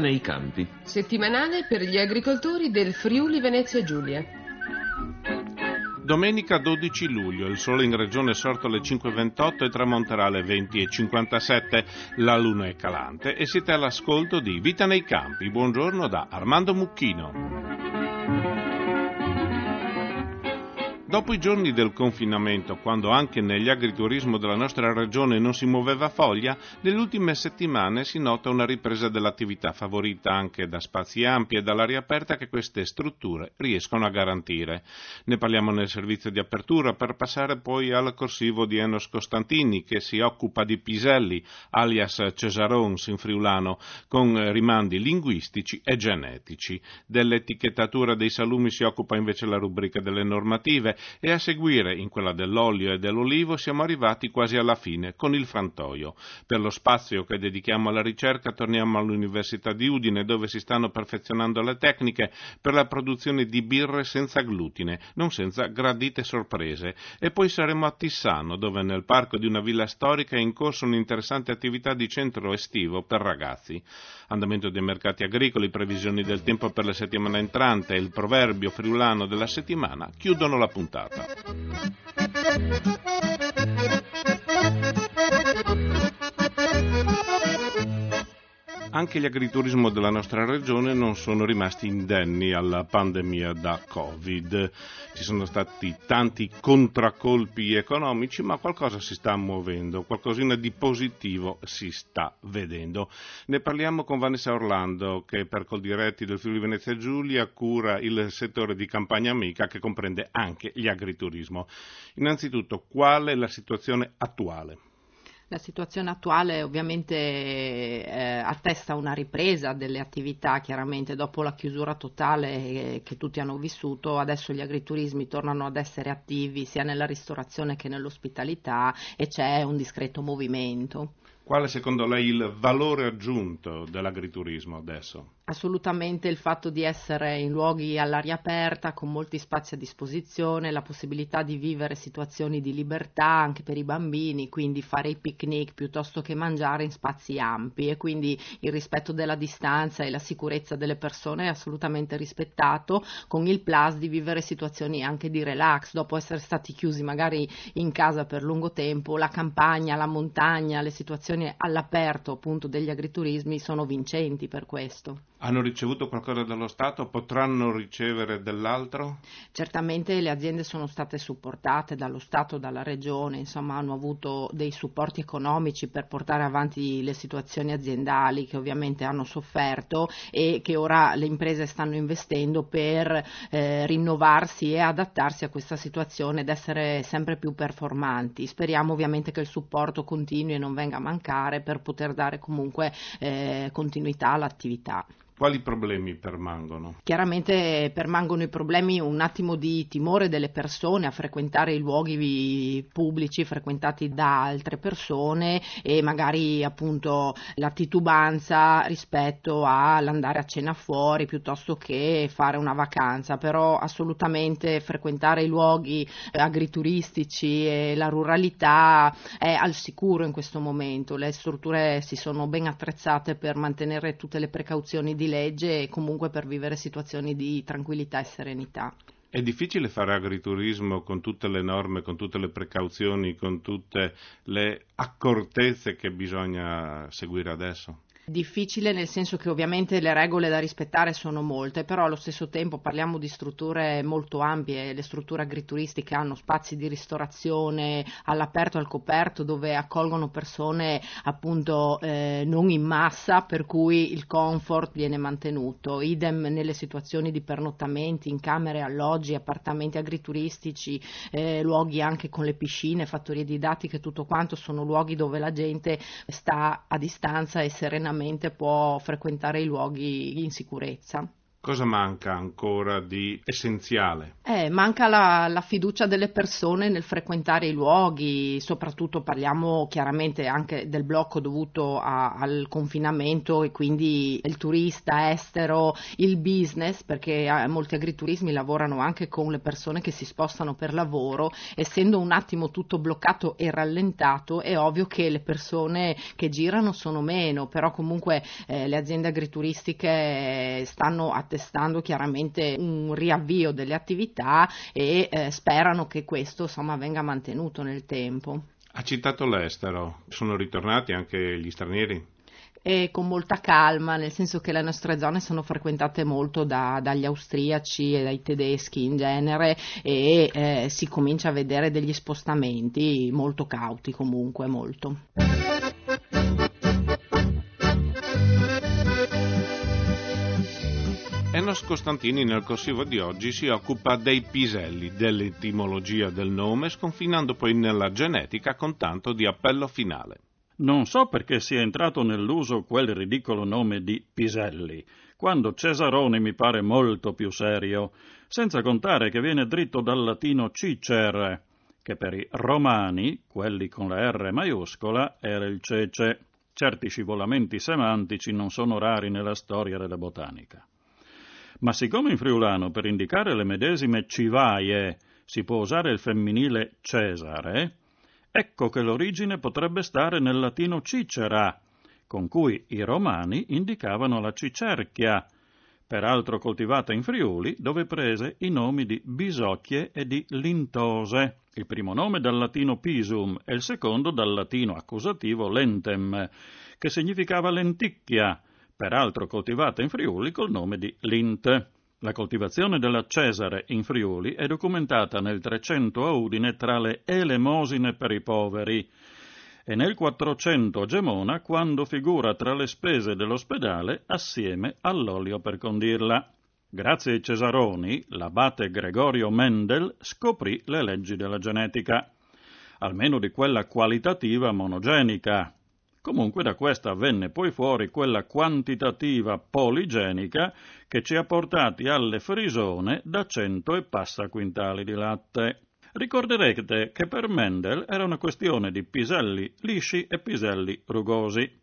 nei campi. Settimanale per gli agricoltori del Friuli Venezia Giulia. Domenica 12 luglio, il sole in regione è sorto alle 5:28 e tramonterà alle 20:57. La luna è calante e siete all'ascolto di Vita nei campi. Buongiorno da Armando Mucchino. Dopo i giorni del confinamento, quando anche negli agriturismo della nostra regione non si muoveva foglia, nelle ultime settimane si nota una ripresa dell'attività favorita anche da spazi ampi e dall'aria aperta che queste strutture riescono a garantire. Ne parliamo nel servizio di apertura per passare poi al corsivo di Enos Costantini che si occupa di piselli, alias Cesarons in friulano, con rimandi linguistici e genetici. Dell'etichettatura dei salumi si occupa invece la rubrica delle normative e a seguire, in quella dell'olio e dell'olivo, siamo arrivati quasi alla fine, con il frantoio. Per lo spazio che dedichiamo alla ricerca torniamo all'Università di Udine, dove si stanno perfezionando le tecniche per la produzione di birre senza glutine, non senza gradite sorprese. E poi saremo a Tissano, dove nel parco di una villa storica è in corso un'interessante attività di centro estivo per ragazzi. Andamento dei mercati agricoli, previsioni del tempo per la settimana entrante e il proverbio friulano della settimana chiudono la puntata. Anche gli agriturismo della nostra regione non sono rimasti indenni alla pandemia da Covid. Ci sono stati tanti contraccolpi economici, ma qualcosa si sta muovendo, qualcosina di positivo si sta vedendo. Ne parliamo con Vanessa Orlando, che per Coldiretti del Friuli Venezia Giulia cura il settore di Campagna Amica, che comprende anche gli agriturismo. Innanzitutto, qual è la situazione attuale? La situazione attuale ovviamente attesta una ripresa delle attività, chiaramente dopo la chiusura totale che tutti hanno vissuto. Adesso gli agriturismi tornano ad essere attivi sia nella ristorazione che nell'ospitalità e c'è un discreto movimento. Quale secondo lei il valore aggiunto dell'agriturismo adesso? Assolutamente il fatto di essere in luoghi all'aria aperta, con molti spazi a disposizione, la possibilità di vivere situazioni di libertà anche per i bambini, quindi fare i picnic piuttosto che mangiare in spazi ampi, e quindi il rispetto della distanza e la sicurezza delle persone è assolutamente rispettato, con il plus di vivere situazioni anche di relax, dopo essere stati chiusi magari in casa per lungo tempo. La campagna, la montagna, le situazioni all'aperto appunto degli agriturismi sono vincenti per questo. Hanno ricevuto qualcosa dallo Stato? Potranno ricevere dell'altro? Certamente le aziende sono state supportate dallo Stato, dalla Regione, insomma hanno avuto dei supporti economici per portare avanti le situazioni aziendali che ovviamente hanno sofferto e che ora le imprese stanno investendo per rinnovarsi e adattarsi a questa situazione ed essere sempre più performanti. Speriamo ovviamente che il supporto continui e non venga a mancare per poter dare comunque continuità all'attività. Quali problemi permangono? Chiaramente permangono i problemi, un attimo di timore delle persone a frequentare i luoghi pubblici frequentati da altre persone e magari appunto la titubanza rispetto all'andare a cena fuori piuttosto che fare una vacanza, però assolutamente frequentare i luoghi agrituristici e la ruralità è al sicuro in questo momento. Le strutture si sono ben attrezzate per mantenere tutte le precauzioni di legge e comunque per vivere situazioni di tranquillità e serenità. È difficile fare agriturismo con tutte le norme, con tutte le precauzioni, con tutte le accortezze che bisogna seguire adesso? Difficile nel senso che ovviamente le regole da rispettare sono molte, però allo stesso tempo parliamo di strutture molto ampie. Le strutture agrituristiche hanno spazi di ristorazione all'aperto, al coperto, dove accolgono persone appunto non in massa, per cui il comfort viene mantenuto. Idem nelle situazioni di pernottamenti in camere, alloggi, appartamenti agrituristici, luoghi anche con le piscine, fattorie didattiche, tutto quanto sono luoghi dove la gente sta a distanza e serenamente può frequentare i luoghi in sicurezza. Cosa manca ancora di essenziale? Manca la fiducia delle persone nel frequentare i luoghi, soprattutto parliamo chiaramente anche del blocco dovuto al confinamento e quindi il turista estero, il business, perché molti agriturismi lavorano anche con le persone che si spostano per lavoro, essendo un attimo tutto bloccato e rallentato è ovvio che le persone che girano sono meno, però comunque le aziende agrituristiche stanno attestando chiaramente un riavvio delle attività e sperano che questo insomma venga mantenuto nel tempo. Ha citato l'estero, sono ritornati anche gli stranieri? E con molta calma, nel senso che le nostre zone sono frequentate molto dagli austriaci e dai tedeschi in genere e si comincia a vedere degli spostamenti molto cauti comunque, molto. Enos Costantini nel corsivo di oggi si occupa dei piselli, dell'etimologia del nome, sconfinando poi nella genetica con tanto di appello finale. Non so perché sia entrato nell'uso quel ridicolo nome di piselli, quando Cesaroni mi pare molto più serio, senza contare che viene dritto dal latino cicer, che per i romani, quelli con la R maiuscola, era il cece. Certi scivolamenti semantici non sono rari nella storia della botanica. Ma siccome in friulano per indicare le medesime civaie si può usare il femminile Cesare, ecco che l'origine potrebbe stare nel latino cicera, con cui i romani indicavano la cicerchia, peraltro coltivata in Friuli, dove prese i nomi di bisocchie e di lintose, il primo nome dal latino pisum e il secondo dal latino accusativo lentem, che significava lenticchia, peraltro coltivata in Friuli col nome di lint. La coltivazione della Cesare in Friuli è documentata nel 300 a Udine tra le elemosine per i poveri e nel 400 a Gemona quando figura tra le spese dell'ospedale assieme all'olio per condirla. Grazie ai Cesaroni, l'abate Gregorio Mendel scoprì le leggi della genetica, almeno di quella qualitativa monogenica. Comunque da questa venne poi fuori quella quantitativa poligenica che ci ha portati alle frisone da 100 e passa quintali di latte. Ricorderete che per Mendel era una questione di piselli lisci e piselli rugosi.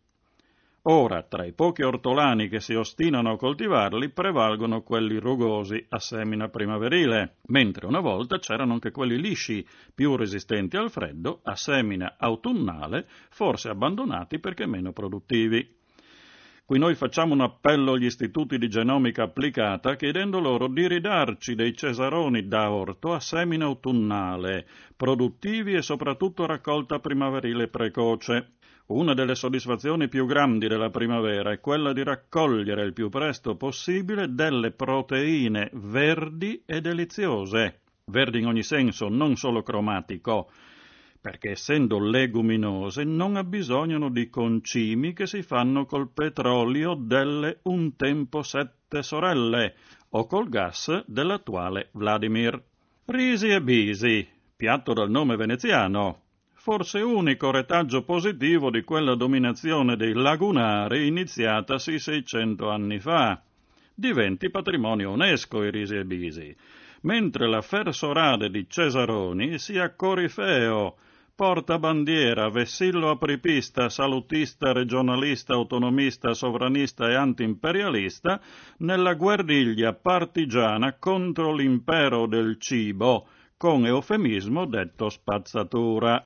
Ora, tra i pochi ortolani che si ostinano a coltivarli, prevalgono quelli rugosi a semina primaverile, mentre una volta c'erano anche quelli lisci, più resistenti al freddo, a semina autunnale, forse abbandonati perché meno produttivi. Qui noi facciamo un appello agli istituti di genomica applicata chiedendo loro di ridarci dei cesaroni da orto a semina autunnale, produttivi e soprattutto raccolta primaverile precoce. Una delle soddisfazioni più grandi della primavera è quella di raccogliere il più presto possibile delle proteine verdi e deliziose, verdi in ogni senso, non solo cromatico, perché essendo leguminose non abbisognano di concimi che si fanno col petrolio delle un tempo 7 sorelle o col gas dell'attuale Vladimir. Risi e bisi, piatto dal nome veneziano, forse unico retaggio positivo di quella dominazione dei lagunari iniziatasi 600 anni fa. Diventi patrimonio UNESCO i risi e bisi, mentre la Fersorade di Cesaroni sia corifeo, porta bandiera, vessillo apripista, salutista, regionalista, autonomista, sovranista e antiimperialista nella guerriglia partigiana contro l'impero del cibo, con eufemismo detto spazzatura.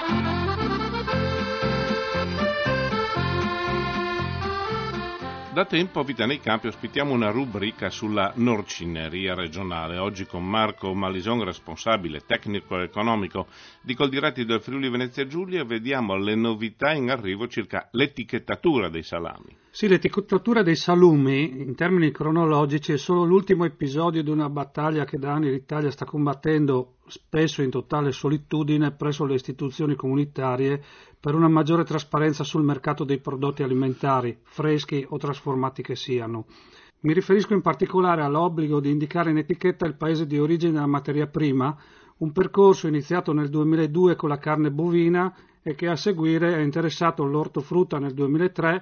Da tempo a Vita nei Campi ospitiamo una rubrica sulla norcineria regionale, oggi con Marco Malison, responsabile tecnico-economico di Coldiretti del Friuli Venezia Giulia, vediamo le novità in arrivo circa l'etichettatura dei salami. Sì, l'etichettatura dei salumi, in termini cronologici, è solo l'ultimo episodio di una battaglia che da anni l'Italia sta combattendo, spesso in totale solitudine, presso le istituzioni comunitarie per una maggiore trasparenza sul mercato dei prodotti alimentari, freschi o trasformati che siano. Mi riferisco in particolare all'obbligo di indicare in etichetta il paese di origine della materia prima, un percorso iniziato nel 2002 con la carne bovina e che a seguire ha interessato l'ortofrutta nel 2003,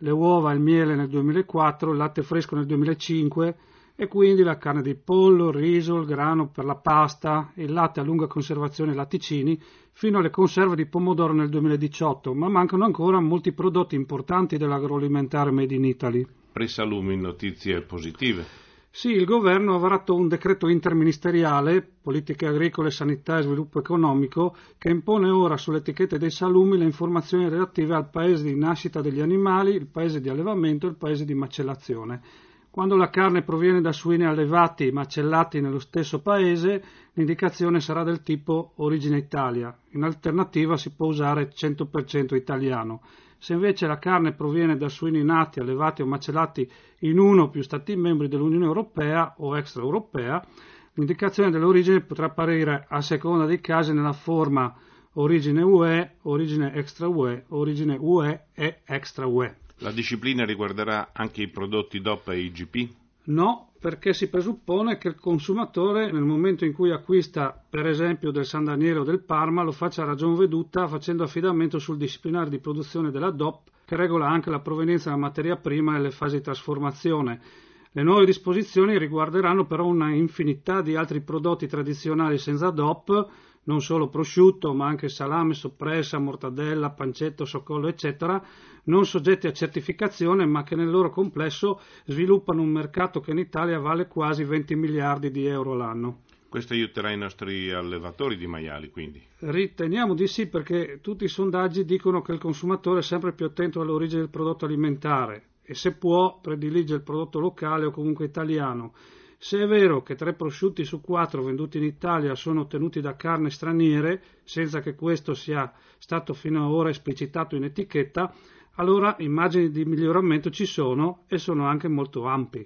le uova e il miele nel 2004, il latte fresco nel 2005 e quindi la carne di pollo, il riso, il grano per la pasta, il latte a lunga conservazione e latticini, fino alle conserve di pomodoro nel 2018, ma mancano ancora molti prodotti importanti dell'agroalimentare Made in Italy. Per i salumi notizie positive. Sì, il governo ha varato un decreto interministeriale, politiche agricole, sanità e sviluppo economico, che impone ora sulle etichette dei salumi le informazioni relative al paese di nascita degli animali, il paese di allevamento e il paese di macellazione. Quando la carne proviene da suini allevati e macellati nello stesso paese, l'indicazione sarà del tipo origine Italia. In alternativa si può usare 100% italiano. Se invece la carne proviene da suini nati, allevati o macellati in uno o più Stati membri dell'Unione Europea o extraeuropea, l'indicazione dell'origine potrà apparire a seconda dei casi nella forma origine UE, origine extra UE, origine UE e extra UE. La disciplina riguarderà anche i prodotti DOP e IGP? No, perché si presuppone che il consumatore nel momento in cui acquista per esempio del San Daniele o del Parma lo faccia a ragion veduta facendo affidamento sul disciplinare di produzione della DOP che regola anche la provenienza della materia prima e le fasi di trasformazione. Le nuove disposizioni riguarderanno però una infinità di altri prodotti tradizionali senza DOP, non solo prosciutto ma anche salame, soppressa, mortadella, pancetto, soccollo eccetera, non soggetti a certificazione ma che nel loro complesso sviluppano un mercato che in Italia vale quasi 20 miliardi di euro l'anno. Questo aiuterà i nostri allevatori di maiali, quindi? Riteniamo di sì, perché tutti i sondaggi dicono che il consumatore è sempre più attento all'origine del prodotto alimentare e se può predilige il prodotto locale o comunque italiano. Se è vero che 3 prosciutti su 4 venduti in Italia sono ottenuti da carne straniere, senza che questo sia stato fino ad ora esplicitato in etichetta, allora i margini di miglioramento ci sono e sono anche molto ampi.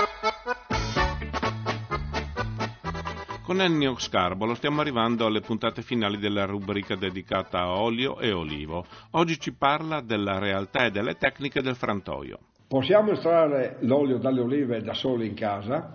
Con Ennio Scarbolo stiamo arrivando alle puntate finali della rubrica dedicata a olio e olivo. Oggi ci parla della realtà e delle tecniche del frantoio. Possiamo estrarre l'olio dalle olive da soli in casa.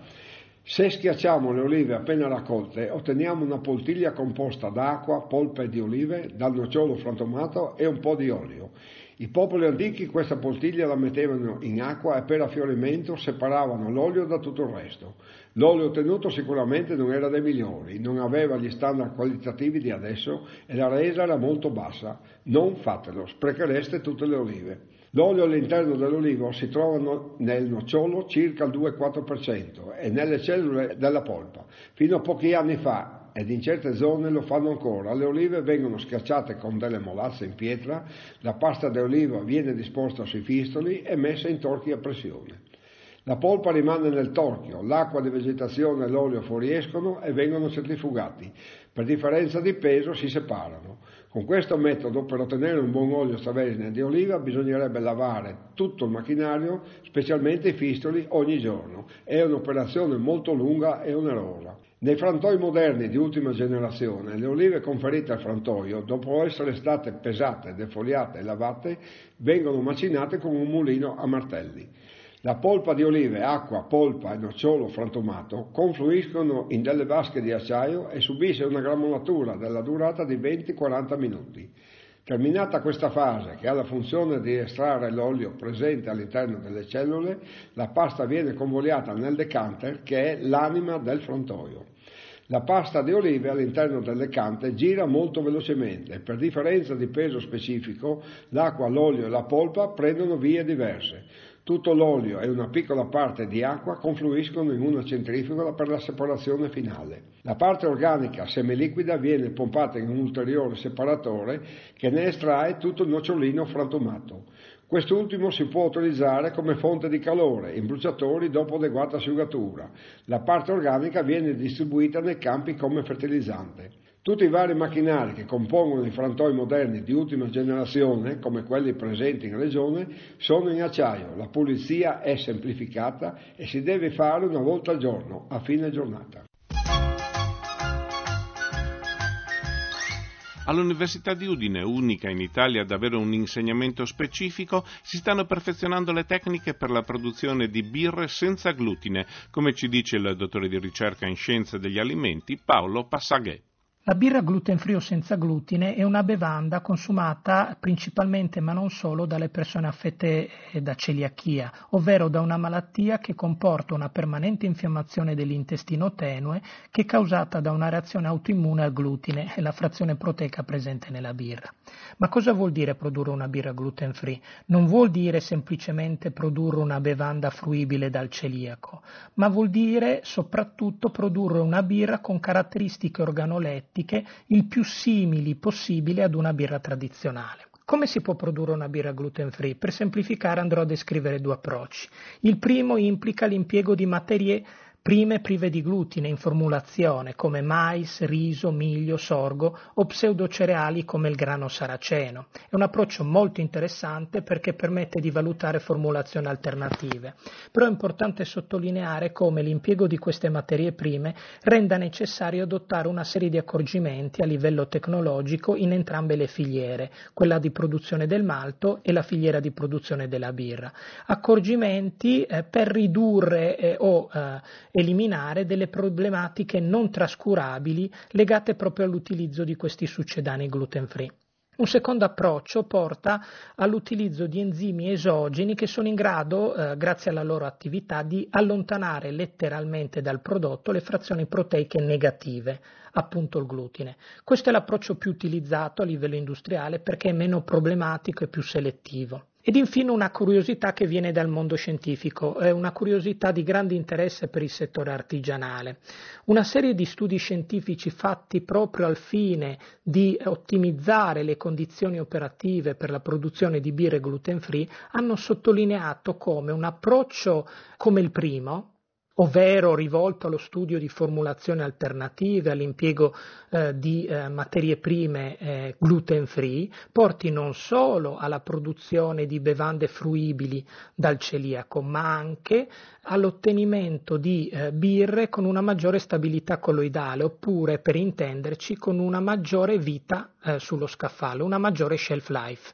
Se schiacciamo le olive appena raccolte, otteniamo una poltiglia composta d'acqua, polpa di olive, dal nocciolo frantumato e un po' di olio. I popoli antichi questa poltiglia la mettevano in acqua e per affiorimento separavano l'olio da tutto il resto. L'olio ottenuto sicuramente non era dei migliori, non aveva gli standard qualitativi di adesso e la resa era molto bassa. Non fatelo, sprechereste tutte le olive. L'olio all'interno dell'olivo si trova nel nocciolo circa il 2,4% e nelle cellule della polpa. Fino a pochi anni fa, ed in certe zone lo fanno ancora, le olive vengono schiacciate con delle molazze in pietra, la pasta di oliva viene disposta sui fistoli e messa in torchi a pressione. La polpa rimane nel torchio, l'acqua di vegetazione e l'olio fuoriescono e vengono centrifugati. Per differenza di peso si separano. Con questo metodo, per ottenere un buon olio extravergine di oliva, bisognerebbe lavare tutto il macchinario, specialmente i fistoli, ogni giorno. È un'operazione molto lunga e onerosa. Nei frantoi moderni di ultima generazione, le olive conferite al frantoio, dopo essere state pesate, defoliate e lavate, vengono macinate con un mulino a martelli. La polpa di olive, acqua, polpa e nocciolo frantumato confluiscono in delle vasche di acciaio e subisce una granulatura della durata di 20-40 minuti. Terminata questa fase, che ha la funzione di estrarre l'olio presente all'interno delle cellule, la pasta viene convogliata nel decanter, che è l'anima del frantoio. La pasta di olive all'interno del decante gira molto velocemente e per differenza di peso specifico l'acqua, l'olio e la polpa prendono vie diverse. Tutto l'olio e una piccola parte di acqua confluiscono in una centrifuga per la separazione finale. La parte organica semiliquida viene pompata in un ulteriore separatore che ne estrae tutto il nocciolino frantumato. Quest'ultimo si può utilizzare come fonte di calore in bruciatori dopo adeguata asciugatura. La parte organica viene distribuita nei campi come fertilizzante. Tutti i vari macchinari che compongono i frantoi moderni di ultima generazione, come quelli presenti in regione, sono in acciaio. La pulizia è semplificata e si deve fare una volta al giorno, a fine giornata. All'Università di Udine, unica in Italia ad avere un insegnamento specifico, si stanno perfezionando le tecniche per la produzione di birre senza glutine, come ci dice il dottore di ricerca in scienze degli alimenti Paolo Passaghet. La birra gluten free o senza glutine è una bevanda consumata principalmente, ma non solo, dalle persone affette da celiachia, ovvero da una malattia che comporta una permanente infiammazione dell'intestino tenue che è causata da una reazione autoimmune al glutine e la frazione proteica presente nella birra. Ma cosa vuol dire produrre una birra gluten free? Non vuol dire semplicemente produrre una bevanda fruibile dal celiaco, ma vuol dire soprattutto produrre una birra con caratteristiche organolettiche il più simili possibile ad una birra tradizionale. Come si può produrre una birra gluten free? Per semplificare andrò a descrivere due approcci. Il primo implica l'impiego di materie prime prive di glutine in formulazione come mais, riso, miglio, sorgo o pseudocereali come il grano saraceno. È un approccio molto interessante perché permette di valutare formulazioni alternative, però è importante sottolineare come l'impiego di queste materie prime renda necessario adottare una serie di accorgimenti a livello tecnologico in entrambe le filiere, quella di produzione del malto e la filiera di produzione della birra. Accorgimenti per ridurre o eliminare delle problematiche non trascurabili legate proprio all'utilizzo di questi succedani gluten free. Un secondo approccio porta all'utilizzo di enzimi esogeni che sono in grado, grazie alla loro attività, di allontanare letteralmente dal prodotto le frazioni proteiche negative, appunto il glutine. Questo è l'approccio più utilizzato a livello industriale perché è meno problematico e più selettivo. Ed infine una curiosità che viene dal mondo scientifico, è una curiosità di grande interesse per il settore artigianale. Una serie di studi scientifici fatti proprio al fine di ottimizzare le condizioni operative per la produzione di birre gluten free hanno sottolineato come un approccio come il primo, ovvero rivolto allo studio di formulazioni alternative, all'impiego di materie prime gluten free, porti non solo alla produzione di bevande fruibili dal celiaco, ma anche all'ottenimento di birre con una maggiore stabilità colloidale, oppure, per intenderci, con una maggiore vita sullo scaffale, una maggiore shelf life.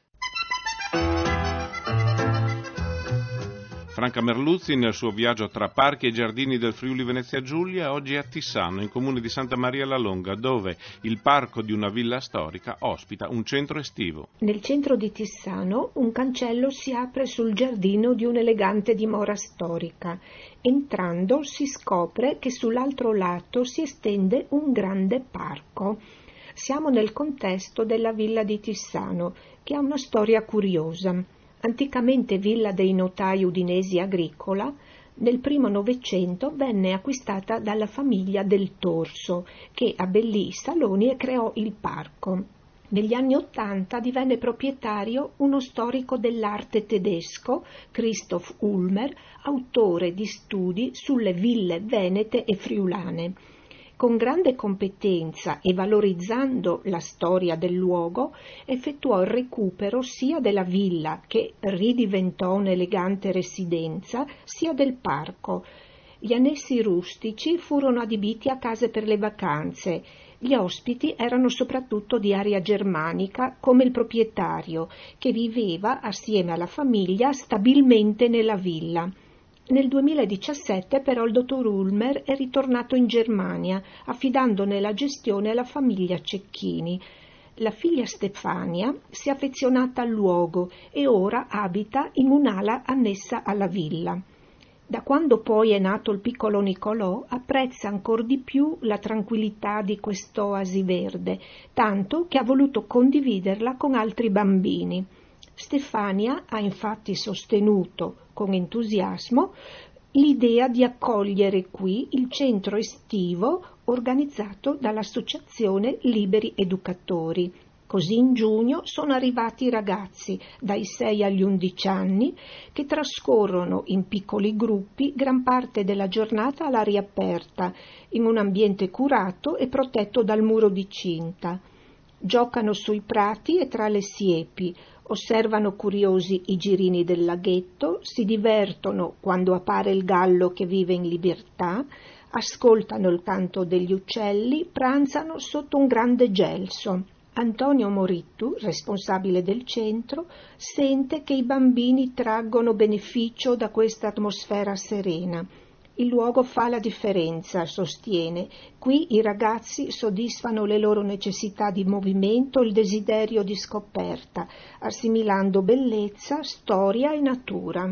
Franca Merluzzi nel suo viaggio tra parchi e giardini del Friuli Venezia Giulia oggi a Tissano, in comune di Santa Maria la Longa, dove il parco di una villa storica ospita un centro estivo. Nel centro di Tissano un cancello si apre sul giardino di un'elegante dimora storica. Entrando si scopre che sull'altro lato si estende un grande parco. Siamo nel contesto della villa di Tissano, che ha una storia curiosa. Anticamente villa dei notai udinesi agricola, nel primo Novecento venne acquistata dalla famiglia del Torso, che abbellì i saloni e creò il parco. Negli anni '80 divenne proprietario uno storico dell'arte tedesco, Christoph Ulmer, autore di studi sulle ville venete e friulane. Con grande competenza e valorizzando la storia del luogo, effettuò il recupero sia della villa, che ridiventò un'elegante residenza, sia del parco. Gli annessi rustici furono adibiti a case per le vacanze. Gli ospiti erano soprattutto di aria germanica, come il proprietario, che viveva assieme alla famiglia stabilmente nella villa. Nel 2017 però il dottor Ulmer è ritornato in Germania, affidandone la gestione alla famiglia Cecchini. La figlia Stefania si è affezionata al luogo e ora abita in un'ala annessa alla villa. Da quando poi è nato il piccolo Nicolò, apprezza ancor di più la tranquillità di quest'oasi verde, tanto che ha voluto condividerla con altri bambini. Stefania ha infatti sostenuto con entusiasmo l'idea di accogliere qui il centro estivo organizzato dall'associazione Liberi Educatori. Così in giugno sono arrivati i ragazzi dai 6 agli 11 anni che trascorrono in piccoli gruppi gran parte della giornata all'aria aperta, in un ambiente curato e protetto dal muro di cinta. Giocano sui prati e tra le siepi, osservano curiosi i girini del laghetto, si divertono quando appare il gallo che vive in libertà, ascoltano il canto degli uccelli, pranzano sotto un grande gelso. Antonio Morittu, responsabile del centro, sente che i bambini traggono beneficio da questa atmosfera serena. Il luogo fa la differenza, sostiene. Qui i ragazzi soddisfano le loro necessità di movimento, il desiderio di scoperta, assimilando bellezza, storia e natura.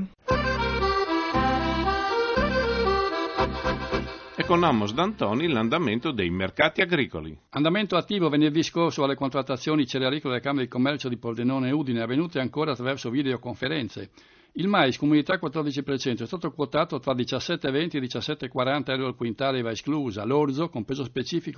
E con Amos D'Antoni l'andamento dei mercati agricoli. Andamento attivo venerdì scorso alle contrattazioni cerealicole delle Camere di Commercio di Pordenone e Udine, avvenute ancora attraverso videoconferenze. Il mais, comunità 14%, è stato quotato tra 17,20 e 17,40 euro al quintale IVA esclusa, l'orzo, con peso specifico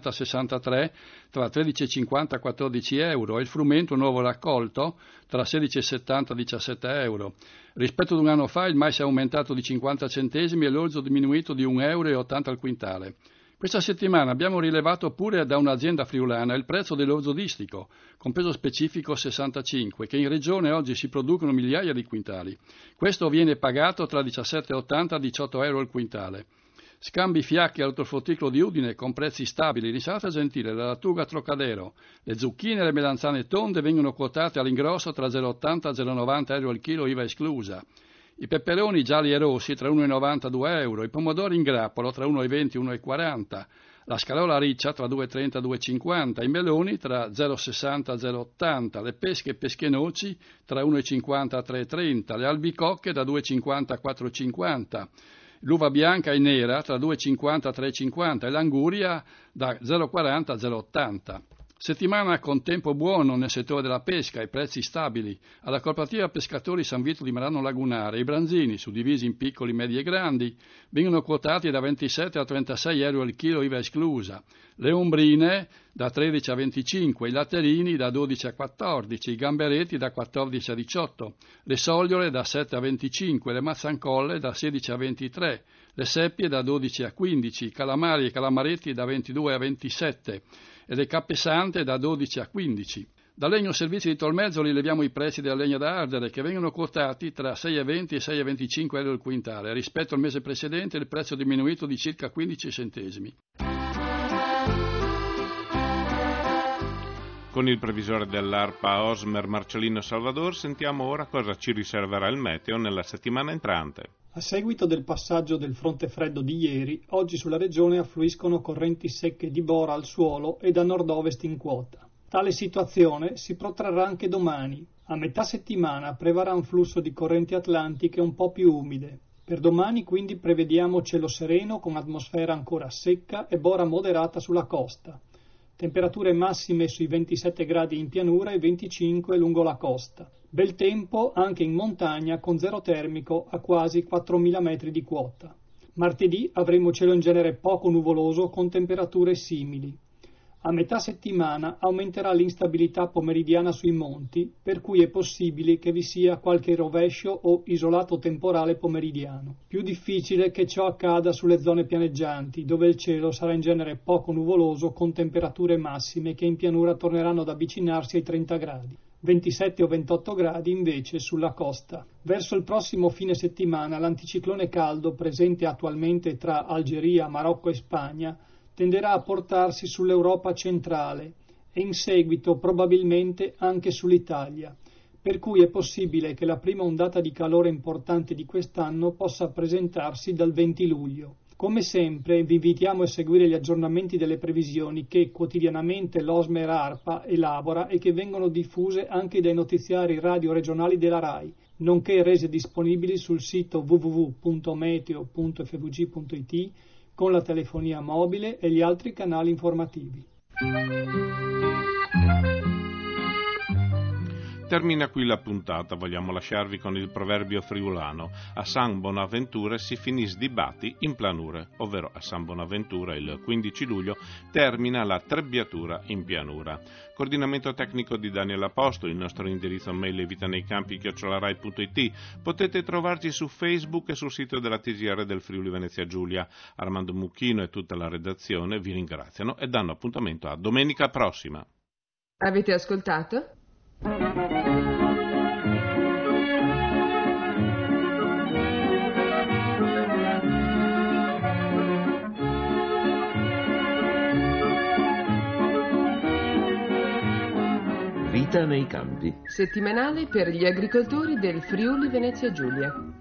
60-63, tra 13,50 e 14 euro, e il frumento nuovo raccolto tra 16,70 e 17 euro. Rispetto ad un anno fa il mais è aumentato di 50 centesimi e l'orzo diminuito di 1,80 euro al quintale. Questa settimana abbiamo rilevato pure da un'azienda friulana il prezzo dell'orzo distico, con peso specifico 65, che in regione oggi si producono migliaia di quintali. Questo viene pagato tra 17,80 e 18 euro al quintale. Scambi fiacchi all'ortofrutticolo di Udine con prezzi stabili, Risalta Gentile, la Lattuga Trocadero. Le zucchine e le melanzane tonde vengono quotate all'ingrosso tra 0,80 e 0,90 euro al chilo, IVA esclusa. I peperoni gialli e rossi tra 1,90 e 2 euro, i pomodori in grappolo tra 1,20 e 1,40, la scalola riccia tra 2,30 e 2,50, i meloni tra 0,60 e 0,80, le pesche e pesche noci tra 1,50 e 3,30, le albicocche da 2,50 a 4,50, l'uva bianca e nera tra 2,50 e 3,50 e l'anguria da 0,40 a 0,80. Settimana con tempo buono nel settore della pesca e prezzi stabili. Alla cooperativa pescatori San Vito di Marano Lagunare i branzini, suddivisi in piccoli, medi e grandi, vengono quotati da 27 a 36 euro al chilo, IVA esclusa. Le ombrine da 13 a 25, i latterini da 12 a 14, i gamberetti da 14 a 18, le sogliole da 7 a 25, le mazzancolle da 16 a 23, le seppie da 12 a 15, i calamari e calamaretti da 22 a 27, e le cappe sante da 12 a 15. Da Legno Servizi di Tolmezzo rileviamo i prezzi della legna da ardere, che vengono quotati tra 6,20 e 6,25 euro al quintale. Rispetto al mese precedente il prezzo è diminuito di circa 15 centesimi. Con il previsore dell'ARPA Osmer Marcellino Salvador sentiamo ora cosa ci riserverà il meteo nella settimana entrante. A seguito del passaggio del fronte freddo di ieri, oggi sulla regione affluiscono correnti secche di bora al suolo e da nord-ovest in quota. Tale situazione si protrarrà anche domani. A metà settimana prevarrà un flusso di correnti atlantiche un po' più umide. Per domani quindi prevediamo cielo sereno con atmosfera ancora secca e bora moderata sulla costa. Temperature massime sui 27 gradi in pianura e 25 lungo la costa. Bel tempo anche in montagna con zero termico a quasi 4.000 metri di quota. Martedì avremo cielo in genere poco nuvoloso con temperature simili. A metà settimana aumenterà l'instabilità pomeridiana sui monti, per cui è possibile che vi sia qualche rovescio o isolato temporale pomeridiano. Più difficile che ciò accada sulle zone pianeggianti, dove il cielo sarà in genere poco nuvoloso con temperature massime che in pianura torneranno ad avvicinarsi ai 30 gradi. 27 o 28 gradi invece sulla costa. Verso il prossimo fine settimana l'anticiclone caldo presente attualmente tra Algeria, Marocco e Spagna tenderà a portarsi sull'Europa centrale e in seguito probabilmente anche sull'Italia, per cui è possibile che la prima ondata di calore importante di quest'anno possa presentarsi dal 20 luglio. Come sempre vi invitiamo a seguire gli aggiornamenti delle previsioni che quotidianamente l'Osmer ARPA elabora e che vengono diffuse anche dai notiziari radio regionali della RAI, nonché rese disponibili sul sito www.meteo.fvg.it con la telefonia mobile e gli altri canali informativi. Termina qui la puntata, vogliamo lasciarvi con il proverbio friulano: a San Bonaventura si finis di batti in planure, ovvero a San Bonaventura il 15 luglio termina la trebbiatura in pianura. Coordinamento tecnico di Daniel Aposto, il nostro indirizzo mail è vitaneicampi@rai.it. Potete trovarci su Facebook e sul sito della TGR del Friuli Venezia Giulia. Armando Mucchino e tutta la redazione vi ringraziano e danno appuntamento a domenica prossima. Avete ascoltato? Vita nei campi. Settimanale per gli agricoltori del Friuli Venezia Giulia.